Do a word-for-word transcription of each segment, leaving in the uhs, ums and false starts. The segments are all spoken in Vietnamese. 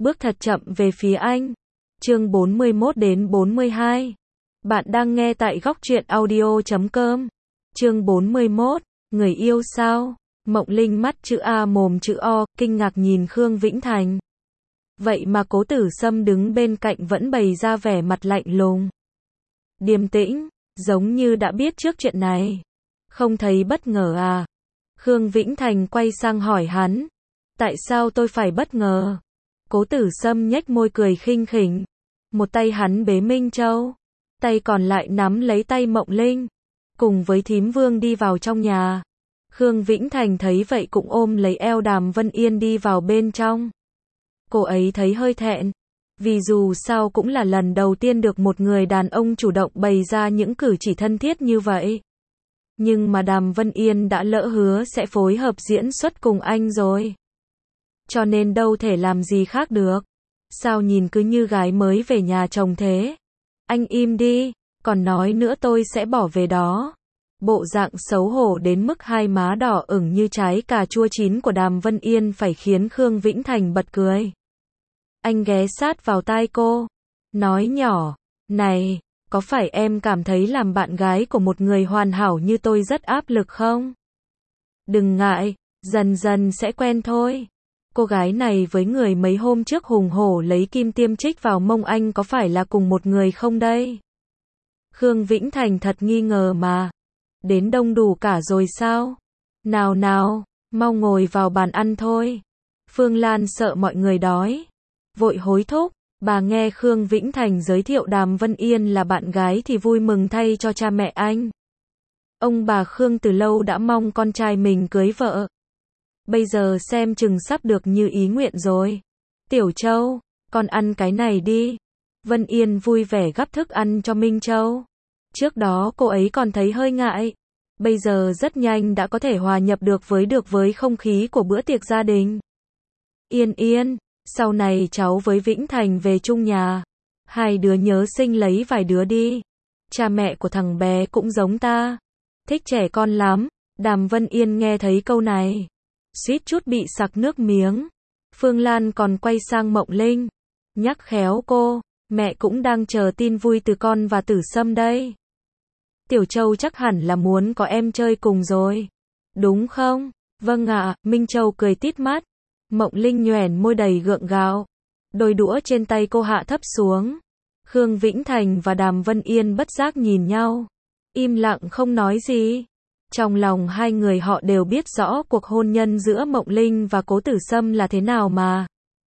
bước thật chậm về phía anh. Chương bốn mươi mốt đến bốn mươi hai. Bạn đang nghe tại góc truyện audio chấm com. Chương bốn mươi mốt, người yêu sao? Mộng Linh mắt chữ A mồm chữ O, kinh ngạc nhìn Khương Vĩnh Thành. Vậy mà Cố Tử Sâm đứng bên cạnh vẫn bày ra vẻ mặt lạnh lùng, điềm tĩnh, giống như đã biết trước chuyện này. Không thấy bất ngờ à? Khương Vĩnh Thành quay sang hỏi hắn. Tại sao tôi phải bất ngờ? Cố Tử Sâm nhếch môi cười khinh khỉnh. Một tay hắn bế Minh Châu, tay còn lại nắm lấy tay Mộng Linh, cùng với thím Vương đi vào trong nhà. Khương Vĩnh Thành thấy vậy cũng ôm lấy eo Đàm Vân Yên đi vào bên trong. Cô ấy thấy hơi thẹn, vì dù sao cũng là lần đầu tiên được một người đàn ông chủ động bày ra những cử chỉ thân thiết như vậy. Nhưng mà Đàm Vân Yên đã lỡ hứa sẽ phối hợp diễn xuất cùng anh rồi, cho nên đâu thể làm gì khác được. Sao nhìn cứ như gái mới về nhà chồng thế? Anh im đi, còn nói nữa tôi sẽ bỏ về đó. Bộ dạng xấu hổ đến mức hai má đỏ ửng như trái cà chua chín của Đàm Vân Yên phải khiến Khương Vĩnh Thành bật cười. Anh ghé sát vào tai cô, nói nhỏ, này, có phải em cảm thấy làm bạn gái của một người hoàn hảo như tôi rất áp lực không? Đừng ngại, dần dần sẽ quen thôi. Cô gái này với người mấy hôm trước hùng hổ lấy kim tiêm chích vào mông anh có phải là cùng một người không đây? Khương Vĩnh Thành thật nghi ngờ mà. Đến đông đủ cả rồi sao? Nào nào, mau ngồi vào bàn ăn thôi. Phương Lan sợ mọi người đói, vội hối thúc. Bà nghe Khương Vĩnh Thành giới thiệu Đàm Vân Yên là bạn gái thì vui mừng thay cho cha mẹ anh. Ông bà Khương từ lâu đã mong con trai mình cưới vợ. Bây giờ xem chừng sắp được như ý nguyện rồi. Tiểu Châu, con ăn cái này đi. Vân Yên vui vẻ gắp thức ăn cho Minh Châu. Trước đó cô ấy còn thấy hơi ngại, bây giờ rất nhanh đã có thể hòa nhập được với được với không khí của bữa tiệc gia đình. Yên Yên, sau này cháu với Vĩnh Thành về chung nhà, hai đứa nhớ sinh lấy vài đứa đi. Cha mẹ của thằng bé cũng giống ta, thích trẻ con lắm. Đàm Vân Yên nghe thấy câu này, suýt chút bị sặc nước miếng. Phương Lan còn quay sang Mộng Linh, nhắc khéo cô, mẹ cũng đang chờ tin vui từ con và Tử Sâm đây. Tiểu Châu chắc hẳn là muốn có em chơi cùng rồi, đúng không? Vâng ạ, Minh Châu cười tít mắt. Mộng Linh nhoẻn môi đầy gượng gạo, đôi đũa trên tay cô hạ thấp xuống. Khương Vĩnh Thành và Đàm Vân Yên bất giác nhìn nhau, im lặng không nói gì. Trong lòng hai người họ đều biết rõ cuộc hôn nhân giữa Mộng Linh và Cố Tử Sâm là thế nào mà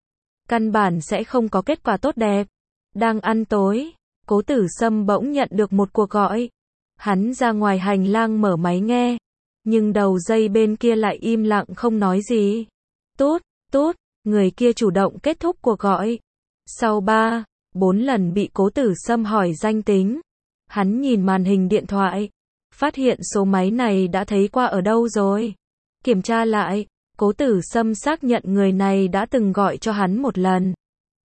căn bản sẽ không có kết quả tốt đẹp. Đang ăn tối, Cố Tử Sâm bỗng nhận được một cuộc gọi. Hắn ra ngoài hành lang mở máy nghe, nhưng đầu dây bên kia lại im lặng không nói gì. Tút, tút, người kia chủ động kết thúc cuộc gọi. Sau ba, bốn lần bị Cố Tử Sâm hỏi danh tính, hắn nhìn màn hình điện thoại, phát hiện số máy này đã thấy qua ở đâu rồi. Kiểm tra lại, Cố Tử Sâm xác nhận người này đã từng gọi cho hắn một lần,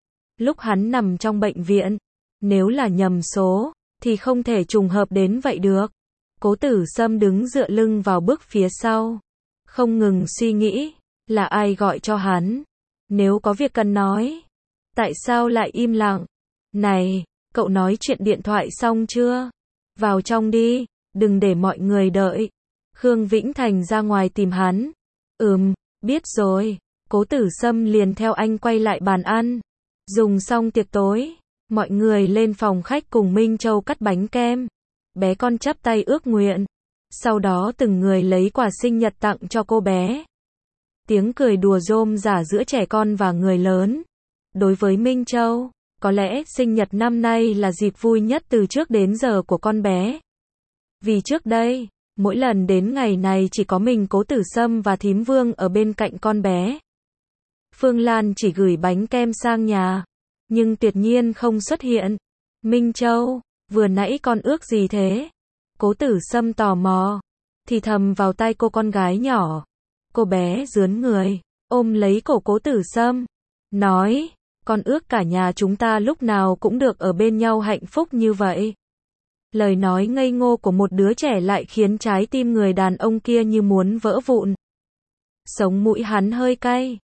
lúc hắn nằm trong bệnh viện. Nếu là nhầm số, thì không thể trùng hợp đến vậy được. Cố Tử Sâm đứng dựa lưng vào bước phía sau, không ngừng suy nghĩ, là ai gọi cho hắn? Nếu có việc cần nói, tại sao lại im lặng? Này, cậu nói chuyện điện thoại xong chưa? Vào trong đi, đừng để mọi người đợi. Khương Vĩnh Thành ra ngoài tìm hắn. Ừm, biết rồi. Cố Tử Sâm liền theo anh quay lại bàn ăn. Dùng xong tiệc tối, mọi người lên phòng khách cùng Minh Châu cắt bánh kem. Bé con chắp tay ước nguyện, sau đó từng người lấy quà sinh nhật tặng cho cô bé. Tiếng cười đùa rôm rả giữa trẻ con và người lớn. Đối với Minh Châu, có lẽ sinh nhật năm nay là dịp vui nhất từ trước đến giờ của con bé. Vì trước đây, mỗi lần đến ngày này chỉ có mình Cố Tử Sâm và thím Vương ở bên cạnh con bé. Phương Lan chỉ gửi bánh kem sang nhà, nhưng tuyệt nhiên không xuất hiện. Minh Châu, vừa nãy con ước gì thế? Cố Tử Sâm tò mò, thì thầm vào tai cô con gái nhỏ. Cô bé rướn người, ôm lấy cổ Cố Tử Sâm, nói, con ước cả nhà chúng ta lúc nào cũng được ở bên nhau hạnh phúc như vậy. Lời nói ngây ngô của một đứa trẻ lại khiến trái tim người đàn ông kia như muốn vỡ vụn. Sống mũi hắn hơi cay.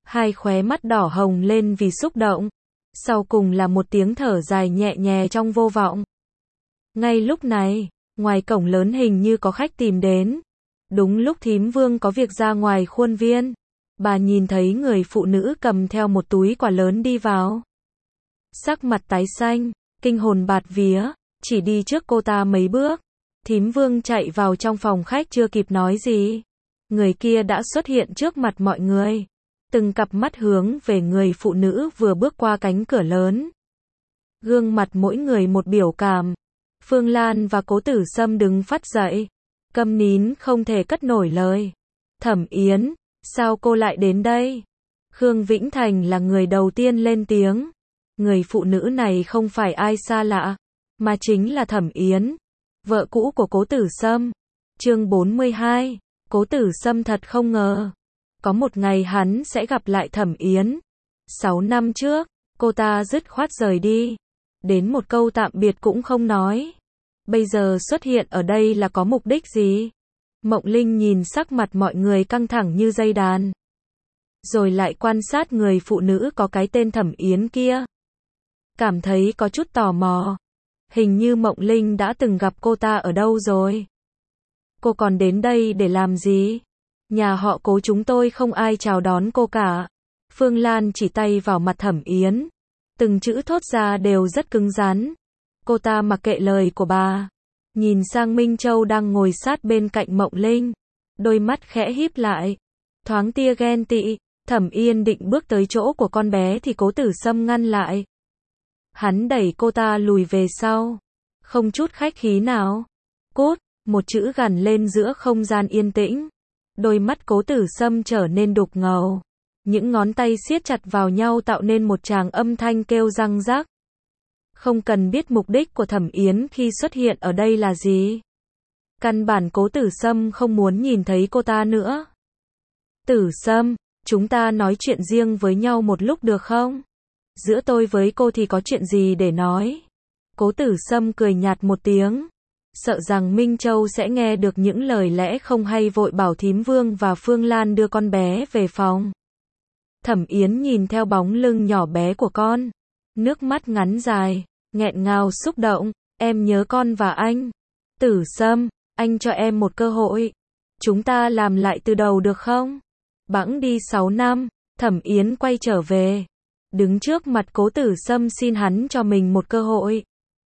hai khóe mắt đỏ hồng lên vì xúc động. Sau cùng là một tiếng thở dài nhẹ nhẹ trong vô vọng. Ngay lúc này, ngoài cổng lớn hình như có khách tìm đến. Đúng lúc thím Vương có việc ra ngoài khuôn viên, bà nhìn thấy người phụ nữ cầm theo một túi quà lớn đi vào. Sắc mặt tái xanh, kinh hồn bạt vía, chỉ đi trước cô ta mấy bước. Thím Vương chạy vào trong phòng khách chưa kịp nói gì. Người kia đã xuất hiện trước mặt mọi người. Từng cặp mắt hướng về người phụ nữ vừa bước qua cánh cửa lớn. Gương mặt mỗi người một biểu cảm. Phương Lan và Cố Tử Sâm đứng phắt dậy. Câm nín không thể cất nổi lời. Thẩm Yến, sao cô lại đến đây? Khương Vĩnh Thành là người đầu tiên lên tiếng. Người phụ nữ này không phải ai xa lạ, mà chính là Thẩm Yến, vợ cũ của Cố Tử Sâm. Chương bốn mươi hai, Cố Tử Sâm thật không ngờ. Có một ngày hắn sẽ gặp lại Thẩm Yến. Sáu năm trước, cô ta dứt khoát rời đi. Đến một câu tạm biệt cũng không nói. Bây giờ xuất hiện ở đây là có mục đích gì? Mộng Linh nhìn sắc mặt mọi người căng thẳng như dây đàn. Rồi lại quan sát người phụ nữ có cái tên Thẩm Yến kia. Cảm thấy có chút tò mò. Hình như Mộng Linh đã từng gặp cô ta ở đâu rồi. Cô còn đến đây để làm gì? Nhà họ Cố chúng tôi không ai chào đón cô cả. Phương Lan chỉ tay vào mặt Thẩm Yến. Từng chữ thốt ra đều rất cứng rắn. Cô ta mặc kệ lời của bà. Nhìn sang Minh Châu đang ngồi sát bên cạnh Mộng Linh. Đôi mắt khẽ híp lại. Thoáng tia ghen tị. Thẩm Yên định bước tới chỗ của con bé thì Cố Tử Sâm ngăn lại. Hắn đẩy cô ta lùi về sau. Không chút khách khí nào. Cút, một chữ gằn lên giữa không gian yên tĩnh. Đôi mắt Cố Tử Sâm trở nên đục ngầu. Những ngón tay siết chặt vào nhau tạo nên một tràng âm thanh kêu răng rắc. Không cần biết mục đích của Thẩm Yến khi xuất hiện ở đây là gì. Căn bản Cố Tử Sâm không muốn nhìn thấy cô ta nữa. Tử Sâm, chúng ta nói chuyện riêng với nhau một lúc được không? Giữa tôi với cô thì có chuyện gì để nói? Cố Tử Sâm cười nhạt một tiếng. Sợ rằng Minh Châu sẽ nghe được những lời lẽ không hay vội bảo thím Vương và Phương Lan đưa con bé về phòng. Thẩm Yến nhìn theo bóng lưng nhỏ bé của con. Nước mắt ngắn dài, nghẹn ngào xúc động. Em nhớ con và anh. Tử Sâm, anh cho em một cơ hội. Chúng ta làm lại từ đầu được không? Bẵng đi sáu năm, Thẩm Yến quay trở về. Đứng trước mặt Cố Tử Sâm xin hắn cho mình một cơ hội.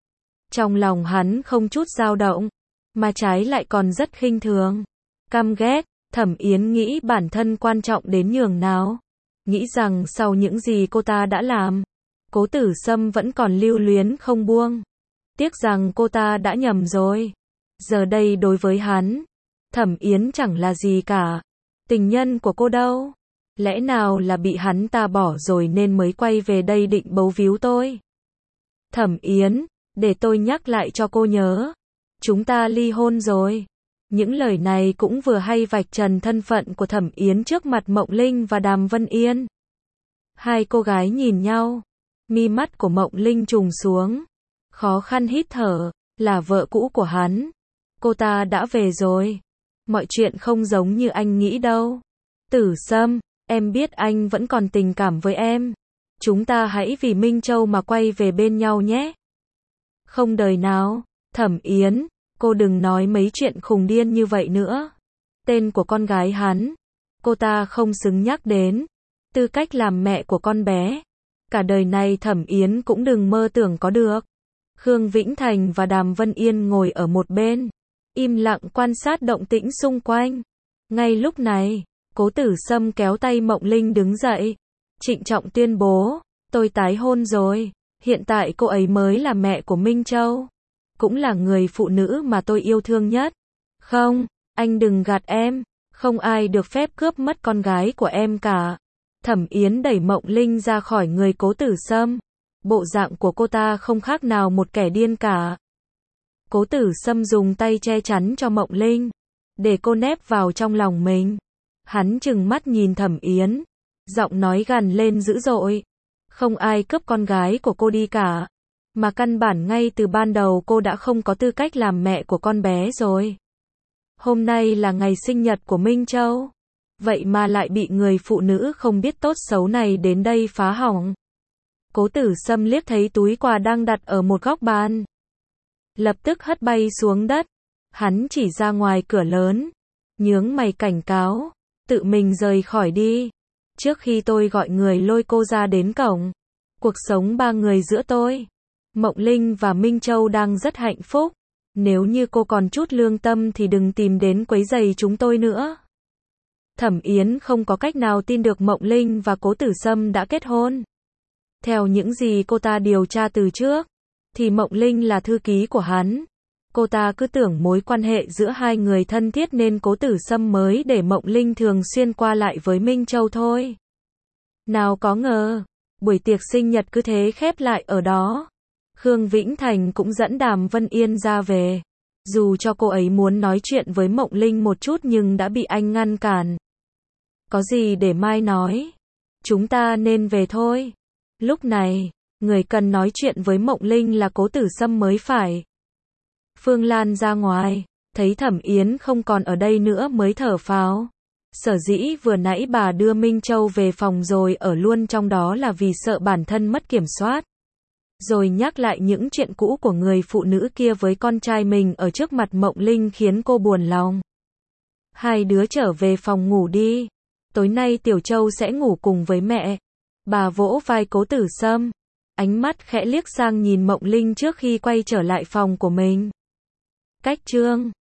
Trong lòng hắn không chút dao động, mà trái lại còn rất khinh thường. Căm ghét, Thẩm Yến nghĩ bản thân quan trọng đến nhường nào. Nghĩ rằng sau những gì cô ta đã làm, Cố Tử Sâm vẫn còn lưu luyến không buông. Tiếc rằng cô ta đã nhầm rồi. Giờ đây đối với hắn, Thẩm Yến chẳng là gì cả. Tình nhân của cô đâu? Lẽ nào là bị hắn ta bỏ rồi nên mới quay về đây định bấu víu tôi? Thẩm Yến, để tôi nhắc lại cho cô nhớ. Chúng ta ly hôn rồi. Những lời này cũng vừa hay vạch trần thân phận của Thẩm Yến trước mặt Mộng Linh và Đàm Vân Yên. Hai cô gái nhìn nhau. Mi mắt của Mộng Linh trùng xuống. Khó khăn hít thở. Là vợ cũ của hắn. Cô ta đã về rồi. Mọi chuyện không giống như anh nghĩ đâu. Tử Sâm, em biết anh vẫn còn tình cảm với em. Chúng ta hãy vì Minh Châu mà quay về bên nhau nhé. Không đời nào. Thẩm Yến, cô đừng nói mấy chuyện khùng điên như vậy nữa. Tên của con gái hắn, cô ta không xứng nhắc đến. Tư cách làm mẹ của con bé, cả đời này Thẩm Yến cũng đừng mơ tưởng có được. Khương Vĩnh Thành và Đàm Vân Yên ngồi ở một bên, im lặng quan sát động tĩnh xung quanh. Ngay lúc này, Cố Tử Sâm kéo tay Mộng Linh đứng dậy, trịnh trọng tuyên bố, tôi tái hôn rồi, hiện tại cô ấy mới là mẹ của Minh Châu, cũng là người phụ nữ mà tôi yêu thương nhất. Không, anh đừng gạt em, không ai được phép cướp mất con gái của em cả. Thẩm Yến đẩy Mộng Linh ra khỏi người Cố Tử Sâm. Bộ dạng của cô ta không khác nào một kẻ điên cả. Cố Tử Sâm dùng tay che chắn cho Mộng Linh, để cô nép vào trong lòng mình. Hắn trừng mắt nhìn Thẩm Yến, giọng nói gằn lên dữ dội. Không ai cướp con gái của cô đi cả. Mà căn bản ngay từ ban đầu cô đã không có tư cách làm mẹ của con bé rồi. Hôm nay là ngày sinh nhật của Minh Châu. vậy mà lại bị người phụ nữ không biết tốt xấu này đến đây phá hỏng. Cố Tử Sâm liếc thấy túi quà đang đặt ở một góc bàn, lập tức hất bay xuống đất. Hắn chỉ ra ngoài cửa lớn, nhướng mày cảnh cáo, tự mình rời khỏi đi, trước khi tôi gọi người lôi cô ra đến cổng. Cuộc sống ba người giữa tôi, Mộng Linh và Minh Châu đang rất hạnh phúc. Nếu như cô còn chút lương tâm thì đừng tìm đến quấy rầy chúng tôi nữa. Thẩm Yến không có cách nào tin được Mộng Linh và Cố Tử Sâm đã kết hôn. Theo những gì cô ta điều tra từ trước, thì Mộng Linh là thư ký của hắn. Cô ta cứ tưởng mối quan hệ giữa hai người thân thiết nên Cố Tử Sâm mới để Mộng Linh thường xuyên qua lại với Minh Châu thôi. Nào có ngờ, buổi tiệc sinh nhật cứ thế khép lại ở đó. Khương Vĩnh Thành cũng dẫn Đàm Vân Yên ra về. Dù cho cô ấy muốn nói chuyện với Mộng Linh một chút nhưng đã bị anh ngăn cản. Có gì để mai nói? Chúng ta nên về thôi. Lúc này, người cần nói chuyện với Mộng Linh là Cố Tử Sâm mới phải. Phương Lan ra ngoài, thấy Thẩm Yến không còn ở đây nữa mới thở phào. Sở dĩ vừa nãy bà đưa Minh Châu về phòng rồi ở luôn trong đó là vì sợ bản thân mất kiểm soát. Rồi nhắc lại những chuyện cũ của người phụ nữ kia với con trai mình ở trước mặt Mộng Linh khiến cô buồn lòng. Hai đứa trở về phòng ngủ đi. Tối nay Tiểu Châu sẽ ngủ cùng với mẹ. Bà vỗ vai Cố Tử Sâm, ánh mắt khẽ liếc sang nhìn Mộng Linh trước khi quay trở lại phòng của mình. Cách chương